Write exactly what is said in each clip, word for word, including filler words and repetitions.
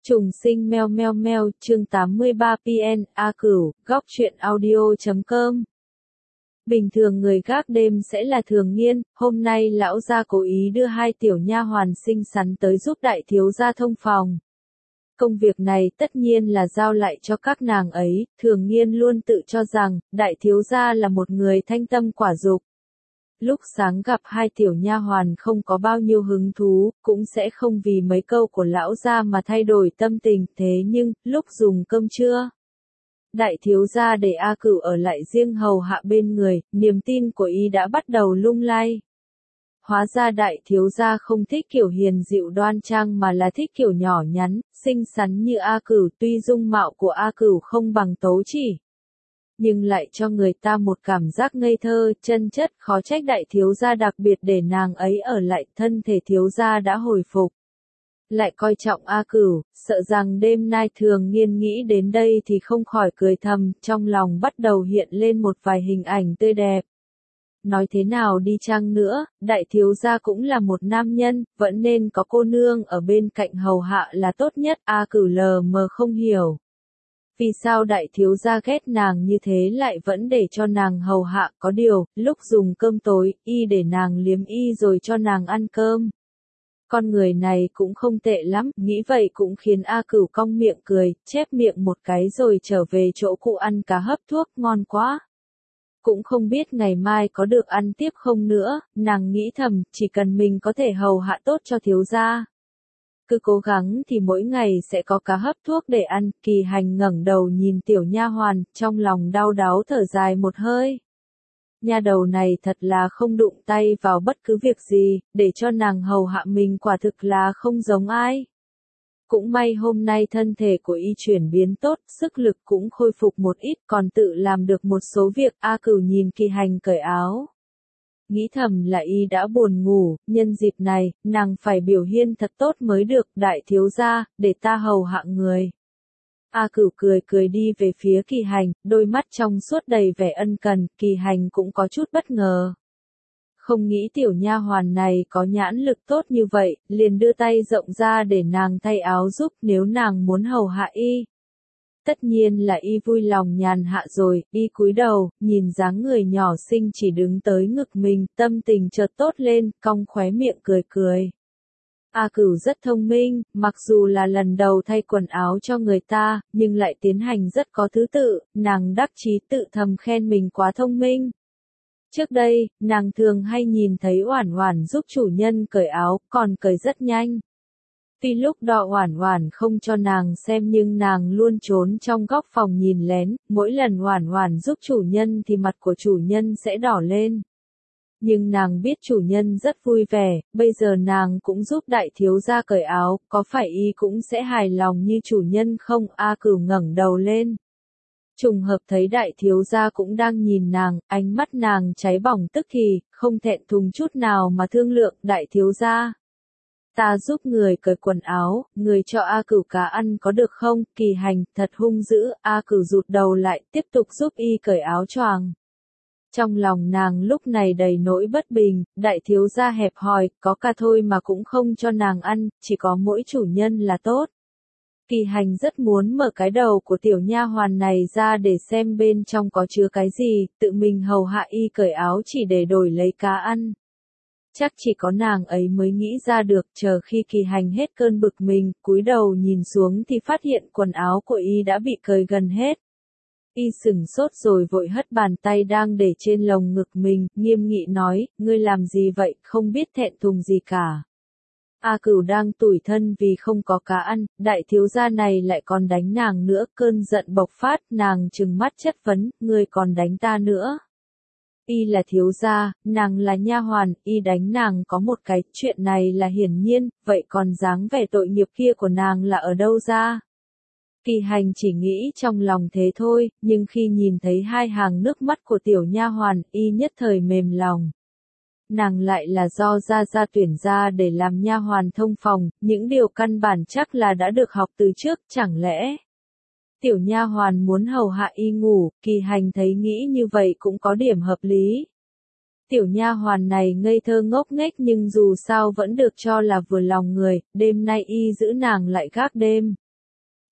Trùng sinh meo meo meo, chương tám mươi ba pê en, A Cửu, góc truyện audio chấm com. Bình thường người gác đêm sẽ là Thường Nghiên, hôm nay lão gia cố ý đưa hai tiểu nha hoàn xinh xắn tới giúp đại thiếu gia thông phòng. Công việc này tất nhiên là giao lại cho các nàng ấy, Thường Nghiên luôn tự cho rằng, đại thiếu gia là một người thanh tâm quả dục. Lúc sáng gặp hai tiểu nha hoàn không có bao nhiêu hứng thú, cũng sẽ không vì mấy câu của lão gia mà thay đổi tâm tình, thế nhưng, lúc dùng cơm trưa, đại thiếu gia để A Cửu ở lại riêng hầu hạ bên người, niềm tin của y đã bắt đầu lung lay. Hóa ra đại thiếu gia không thích kiểu hiền dịu đoan trang mà là thích kiểu nhỏ nhắn, xinh xắn như A Cửu, tuy dung mạo của A Cửu không bằng Tố Chỉ, nhưng lại cho người ta một cảm giác ngây thơ, chân chất, khó trách đại thiếu gia đặc biệt để nàng ấy ở lại, thân thể thiếu gia đã hồi phục. Lại coi trọng A Cửu, sợ rằng đêm nay Thường Nghiên nghĩ đến đây thì không khỏi cười thầm, trong lòng bắt đầu hiện lên một vài hình ảnh tươi đẹp. Nói thế nào đi chăng nữa, đại thiếu gia cũng là một nam nhân, vẫn nên có cô nương ở bên cạnh hầu hạ là tốt nhất, A Cửu lờ mờ không hiểu. Vì sao đại thiếu gia ghét nàng như thế lại vẫn để cho nàng hầu hạ, có điều, lúc dùng cơm tối, y để nàng liếm y rồi cho nàng ăn cơm. Con người này cũng không tệ lắm, nghĩ vậy cũng khiến A Cửu cong miệng cười, chép miệng một cái rồi trở về chỗ cụ ăn cá hấp thuốc, ngon quá. Cũng không biết ngày mai có được ăn tiếp không nữa, nàng nghĩ thầm, chỉ cần mình có thể hầu hạ tốt cho thiếu gia. Cứ cố gắng thì mỗi ngày sẽ có cá hấp thuốc để ăn. Kỳ Hành ngẩng đầu nhìn tiểu nha hoàn, trong lòng đau đáu thở dài một hơi. Nha đầu này thật là không đụng tay vào bất cứ việc gì, để cho nàng hầu hạ mình quả thực là không giống ai. Cũng may hôm nay thân thể của y chuyển biến tốt, sức lực cũng khôi phục một ít, còn tự làm được một số việc. A Cửu nhìn Kỳ Hành cởi áo. Nghĩ thầm là y đã buồn ngủ, nhân dịp này, nàng phải biểu hiện thật tốt mới được, đại thiếu gia, để ta hầu hạ người. A Cửu cười cười đi về phía Kỳ Hành, đôi mắt trong suốt đầy vẻ ân cần, Kỳ Hành cũng có chút bất ngờ. Không nghĩ tiểu nha hoàn này có nhãn lực tốt như vậy, liền đưa tay rộng ra để nàng thay áo giúp nếu nàng muốn hầu hạ y. Tất nhiên là y vui lòng nhàn hạ rồi, y cúi đầu, nhìn dáng người nhỏ xinh chỉ đứng tới ngực mình, tâm tình chợt tốt lên, cong khóe miệng cười cười. A Cửu rất thông minh, mặc dù là lần đầu thay quần áo cho người ta, nhưng lại tiến hành rất có thứ tự, nàng đắc chí tự thầm khen mình quá thông minh. Trước đây, nàng thường hay nhìn thấy Oản Oản giúp chủ nhân cởi áo, còn cởi rất nhanh. Tuy lúc đó Oản Oản không cho nàng xem nhưng nàng luôn trốn trong góc phòng nhìn lén, mỗi lần Oản Oản giúp chủ nhân thì mặt của chủ nhân sẽ đỏ lên. Nhưng nàng biết chủ nhân rất vui vẻ, bây giờ nàng cũng giúp đại thiếu gia cởi áo, có phải y cũng sẽ hài lòng như chủ nhân không? A Cửu ngẩng đầu lên. Trùng hợp thấy đại thiếu gia cũng đang nhìn nàng, ánh mắt nàng cháy bỏng tức thì, không thẹn thùng chút nào mà thương lượng, đại thiếu gia. Ta giúp người cởi quần áo, người cho A Cửu cá ăn có được không? Kỳ Hành thật hung dữ, A Cửu rụt đầu lại, tiếp tục giúp y cởi áo choàng. Trong lòng nàng lúc này đầy nỗi bất bình, đại thiếu gia hẹp hòi, có ca thôi mà cũng không cho nàng ăn, chỉ có mỗi chủ nhân là tốt. Kỳ Hành rất muốn mở cái đầu của tiểu nha hoàn này ra để xem bên trong có chứa cái gì, tự mình hầu hạ y cởi áo chỉ để đổi lấy cá ăn. Chắc chỉ có nàng ấy mới nghĩ ra được, chờ khi Kỳ Hành hết cơn bực mình, cúi đầu nhìn xuống thì phát hiện quần áo của y đã bị cởi gần hết. Y sửng sốt rồi vội hất bàn tay đang để trên lồng ngực mình, nghiêm nghị nói, ngươi làm gì vậy, không biết thẹn thùng gì cả. A Cửu đang tủi thân vì không có cá ăn, đại thiếu gia này lại còn đánh nàng nữa, cơn giận bộc phát, nàng trừng mắt chất vấn, ngươi còn đánh ta nữa. Y là thiếu gia, nàng là nha hoàn, y đánh nàng có một cái, chuyện này là hiển nhiên, vậy còn dáng vẻ tội nghiệp kia của nàng là ở đâu ra? Kỳ Hành chỉ nghĩ trong lòng thế thôi, nhưng khi nhìn thấy hai hàng nước mắt của tiểu nha hoàn, y nhất thời mềm lòng. Nàng lại là do gia gia tuyển ra để làm nha hoàn thông phòng, những điều căn bản chắc là đã được học từ trước, chẳng lẽ tiểu nha hoàn muốn hầu hạ y ngủ? Kỳ Hành thấy nghĩ như vậy cũng có điểm hợp lý. Tiểu nha hoàn này ngây thơ ngốc nghếch nhưng dù sao vẫn được cho là vừa lòng người, đêm nay y giữ nàng lại gác đêm.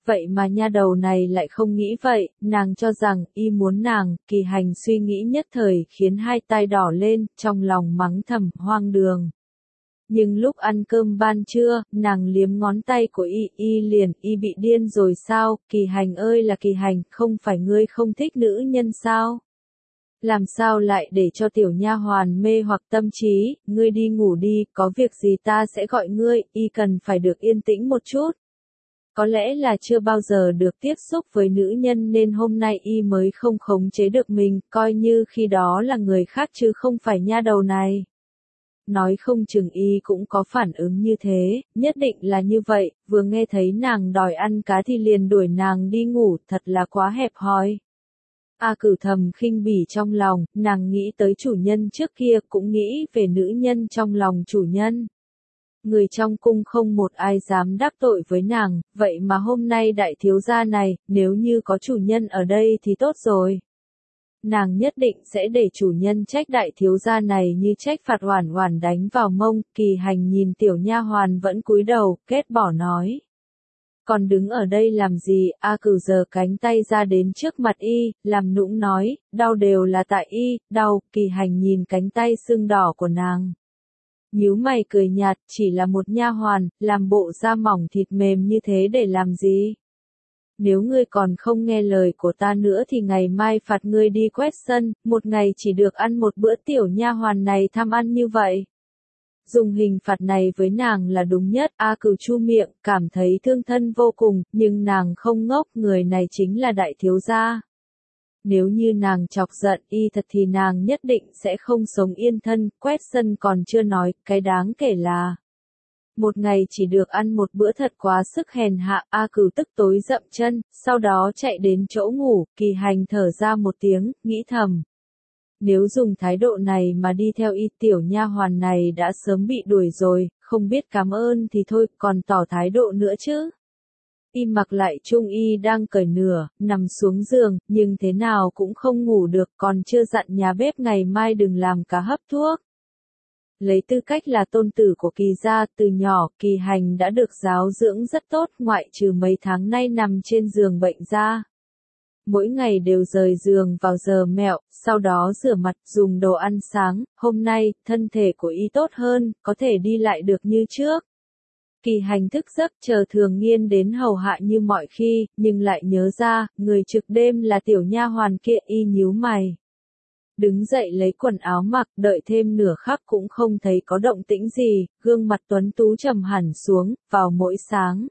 Vậy mà nha đầu này lại không nghĩ vậy, nàng cho rằng y muốn nàng, Kỳ Hành suy nghĩ nhất thời khiến hai tai đỏ lên, trong lòng mắng thầm hoang đường. Nhưng lúc ăn cơm ban trưa, nàng liếm ngón tay của y, y liền, y bị điên rồi sao, Kỳ Hành ơi là Kỳ Hành, không phải ngươi không thích nữ nhân sao? Làm sao lại để cho tiểu nha hoàn mê hoặc tâm trí, ngươi đi ngủ đi, có việc gì ta sẽ gọi ngươi, y cần phải được yên tĩnh một chút. Có lẽ là chưa bao giờ được tiếp xúc với nữ nhân nên hôm nay y mới không khống chế được mình, coi như khi đó là người khác chứ không phải nha đầu này. Nói không chừng y cũng có phản ứng như thế, nhất định là như vậy, vừa nghe thấy nàng đòi ăn cá thì liền đuổi nàng đi ngủ, thật là quá hẹp hòi. A Cửu thầm khinh bỉ trong lòng, nàng nghĩ tới chủ nhân trước kia cũng nghĩ về nữ nhân trong lòng chủ nhân. Người trong cung không một ai dám đắc tội với nàng, vậy mà hôm nay đại thiếu gia này, nếu như có chủ nhân ở đây thì tốt rồi. Nàng nhất định sẽ để chủ nhân trách đại thiếu gia này như trách phạt Oản Oản đánh vào mông, Kỳ Hành nhìn tiểu nha hoàn vẫn cúi đầu, kết bỏ nói. Còn đứng ở đây làm gì, A Cửu giơ cánh tay ra đến trước mặt y, làm nũng nói, đau đều là tại y, đau, Kỳ Hành nhìn cánh tay sưng đỏ của nàng. Nhíu mày cười nhạt, chỉ là một nha hoàn, làm bộ da mỏng thịt mềm như thế để làm gì? Nếu ngươi còn không nghe lời của ta nữa thì ngày mai phạt ngươi đi quét sân, một ngày chỉ được ăn một bữa, tiểu nha hoàn này tham ăn như vậy. Dùng hình phạt này với nàng là đúng nhất, A Cửu chu miệng, cảm thấy thương thân vô cùng, nhưng nàng không ngốc, người này chính là đại thiếu gia. Nếu như nàng chọc giận y thật thì nàng nhất định sẽ không sống yên thân, quét sân còn chưa nói, cái đáng kể là một ngày chỉ được ăn một bữa thật quá sức hèn hạ, A Cửu tức tối dậm chân, sau đó chạy đến chỗ ngủ, Kỳ Hành thở ra một tiếng, nghĩ thầm. Nếu dùng thái độ này mà đi theo y, tiểu nha hoàn này đã sớm bị đuổi rồi, không biết cảm ơn thì thôi, còn tỏ thái độ nữa chứ. Y mặc lại trung y đang cởi nửa, nằm xuống giường, nhưng thế nào cũng không ngủ được, còn chưa dặn nhà bếp ngày mai đừng làm cá hấp thuốc. Lấy tư cách là tôn tử của Kỳ gia, từ nhỏ, Kỳ Hành đã được giáo dưỡng rất tốt, ngoại trừ mấy tháng nay nằm trên giường bệnh ra. Mỗi ngày đều rời giường vào giờ mẹo, sau đó rửa mặt, dùng đồ ăn sáng, hôm nay, thân thể của y tốt hơn, có thể đi lại được như trước. Kỳ Hành thức giấc chờ Thường Nghiên đến hầu hạ như mọi khi, nhưng lại nhớ ra, người trực đêm là tiểu nha hoàn kia, y nhíu mày. Đứng dậy lấy quần áo mặc, đợi thêm nửa khắc cũng không thấy có động tĩnh gì, gương mặt tuấn tú trầm hẳn xuống, vào mỗi sáng.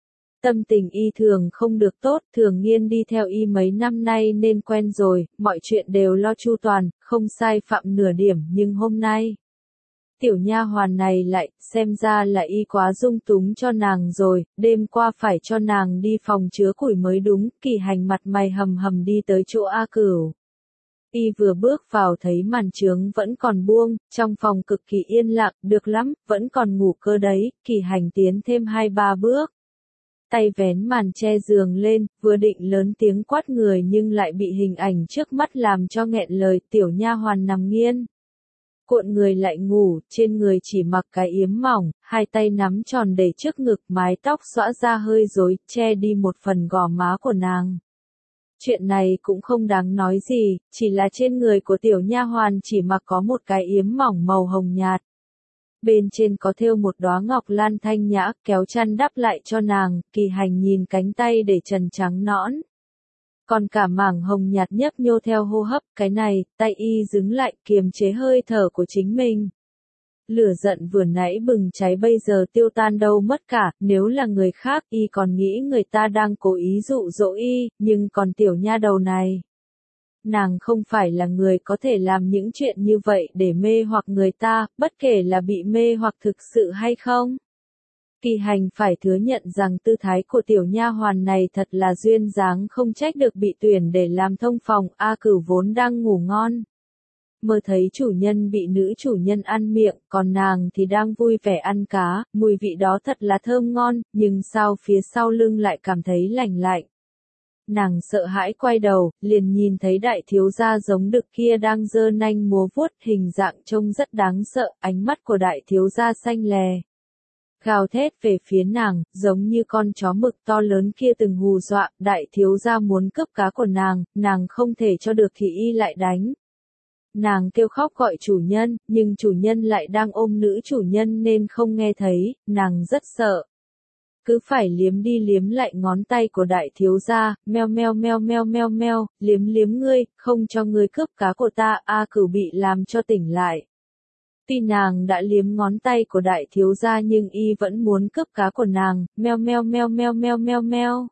Tâm tình y thường không được tốt, Thường Nghiên đi theo y mấy năm nay nên quen rồi, mọi chuyện đều lo chu toàn, không sai phạm nửa điểm, nhưng hôm nay tiểu nha hoàn này lại, xem ra là y quá dung túng cho nàng rồi, đêm qua phải cho nàng đi phòng chứa củi mới đúng, Kỳ Hành mặt mày hầm hầm đi tới chỗ A Cửu. Y vừa bước vào thấy màn trướng vẫn còn buông, trong phòng cực kỳ yên lặng, được lắm, vẫn còn ngủ cơ đấy, Kỳ Hành tiến thêm hai ba bước. Tay vén màn che giường lên, vừa định lớn tiếng quát người nhưng lại bị hình ảnh trước mắt làm cho nghẹn lời, tiểu nha hoàn nằm nghiêng. Cuộn người lại ngủ, trên người chỉ mặc cái yếm mỏng, hai tay nắm tròn để trước ngực, mái tóc xõa ra hơi rối, che đi một phần gò má của nàng. Chuyện này cũng không đáng nói gì, chỉ là trên người của tiểu nha hoàn chỉ mặc có một cái yếm mỏng màu hồng nhạt. Bên trên có thêu một đóa ngọc lan thanh nhã, kéo chăn đắp lại cho nàng, Kỳ Hành nhìn cánh tay để trần trắng nõn. Còn cả mảng hồng nhạt nhấp nhô theo hô hấp, cái này, tay y dứng lại, kiềm chế hơi thở của chính mình. Lửa giận vừa nãy bừng cháy bây giờ tiêu tan đâu mất cả, nếu là người khác y còn nghĩ người ta đang cố ý dụ dỗ y, nhưng còn tiểu nha đầu này. Nàng không phải là người có thể làm những chuyện như vậy để mê hoặc người ta, bất kể là bị mê hoặc thực sự hay không. Kỳ Hành phải thừa nhận rằng tư thái của tiểu nha hoàn này thật là duyên dáng, không trách được bị tuyển để làm thông phòng. A Cửu vốn đang ngủ ngon, mơ thấy chủ nhân bị nữ chủ nhân ăn miệng, còn nàng thì đang vui vẻ ăn cá, mùi vị đó thật là thơm ngon, nhưng sao phía sau lưng lại cảm thấy lạnh lạnh. Nàng sợ hãi quay đầu, liền nhìn thấy đại thiếu gia giống đực kia đang giơ nanh múa vuốt, hình dạng trông rất đáng sợ, ánh mắt của đại thiếu gia xanh lè. gào thét về phía nàng, giống như con chó mực to lớn kia từng hù dọa, đại thiếu gia muốn cướp cá của nàng, nàng không thể cho được thì y lại đánh. Nàng kêu khóc gọi chủ nhân, nhưng chủ nhân lại đang ôm nữ chủ nhân nên không nghe thấy, nàng rất sợ. Cứ phải liếm đi liếm lại ngón tay của đại thiếu gia, meo meo meo meo meo meo, liếm liếm ngươi, không cho ngươi cướp cá của ta, A Cửu bị làm cho tỉnh lại. Tuy nàng đã liếm ngón tay của đại thiếu gia nhưng y vẫn muốn cướp cá của nàng, meo meo meo meo meo meo meo.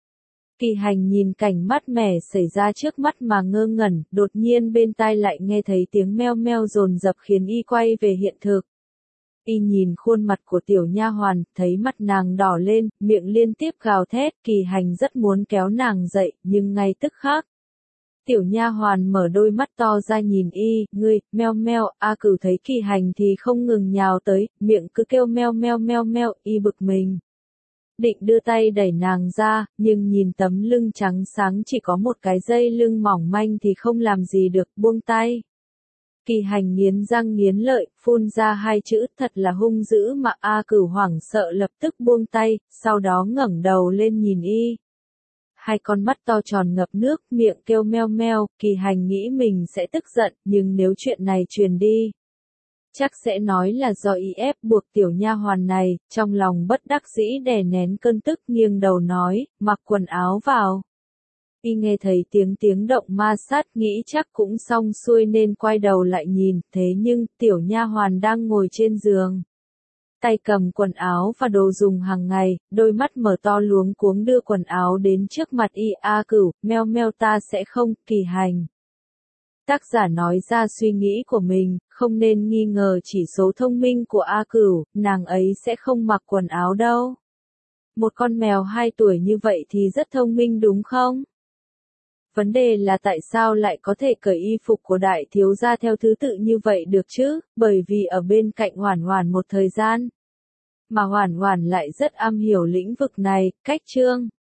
Kỳ Hành nhìn cảnh mát mẻ xảy ra trước mắt mà ngơ ngẩn, đột nhiên bên tai lại nghe thấy tiếng meo meo dồn dập khiến y quay về hiện thực. Y nhìn khuôn mặt của tiểu nha hoàn, thấy mắt nàng đỏ lên, miệng liên tiếp gào thét, Kỳ Hành rất muốn kéo nàng dậy, nhưng ngay tức khắc. Tiểu nha hoàn mở đôi mắt to ra nhìn y, ngươi, meo meo, A Cửu thấy Kỳ Hành thì không ngừng nhào tới, miệng cứ kêu meo meo meo meo, y bực mình. Định đưa tay đẩy nàng ra, nhưng nhìn tấm lưng trắng sáng chỉ có một cái dây lưng mỏng manh thì không làm gì được, buông tay. Kỳ Hành nghiến răng nghiến lợi, phun ra hai chữ thật là hung dữ mà A Cửu hoảng sợ lập tức buông tay, sau đó ngẩng đầu lên nhìn y. Hai con mắt to tròn ngập nước, miệng kêu meo meo, Kỳ Hành nghĩ mình sẽ tức giận, nhưng nếu chuyện này truyền đi, chắc sẽ nói là do y ép buộc tiểu nha hoàn này, trong lòng bất đắc dĩ đè nén cơn tức nghiêng đầu nói, mặc quần áo vào. Y nghe thấy tiếng tiếng động ma sát nghĩ chắc cũng xong xuôi nên quay đầu lại nhìn, thế nhưng tiểu nha hoàn đang ngồi trên giường. Tay cầm quần áo và đồ dùng hàng ngày, đôi mắt mở to luống cuống đưa quần áo đến trước mặt y. A Cửu, meo meo ta sẽ không, Kỳ Hành. Tác giả nói ra suy nghĩ của mình, không nên nghi ngờ chỉ số thông minh của A Cửu, nàng ấy sẽ không mặc quần áo đâu. Một con mèo hai tuổi như vậy thì rất thông minh đúng không? Vấn đề là tại sao lại có thể cởi y phục của đại thiếu gia theo thứ tự như vậy được chứ, bởi vì ở bên cạnh Hoản Hoản một thời gian. Mà Hoản Hoản lại rất am hiểu lĩnh vực này, cách chương.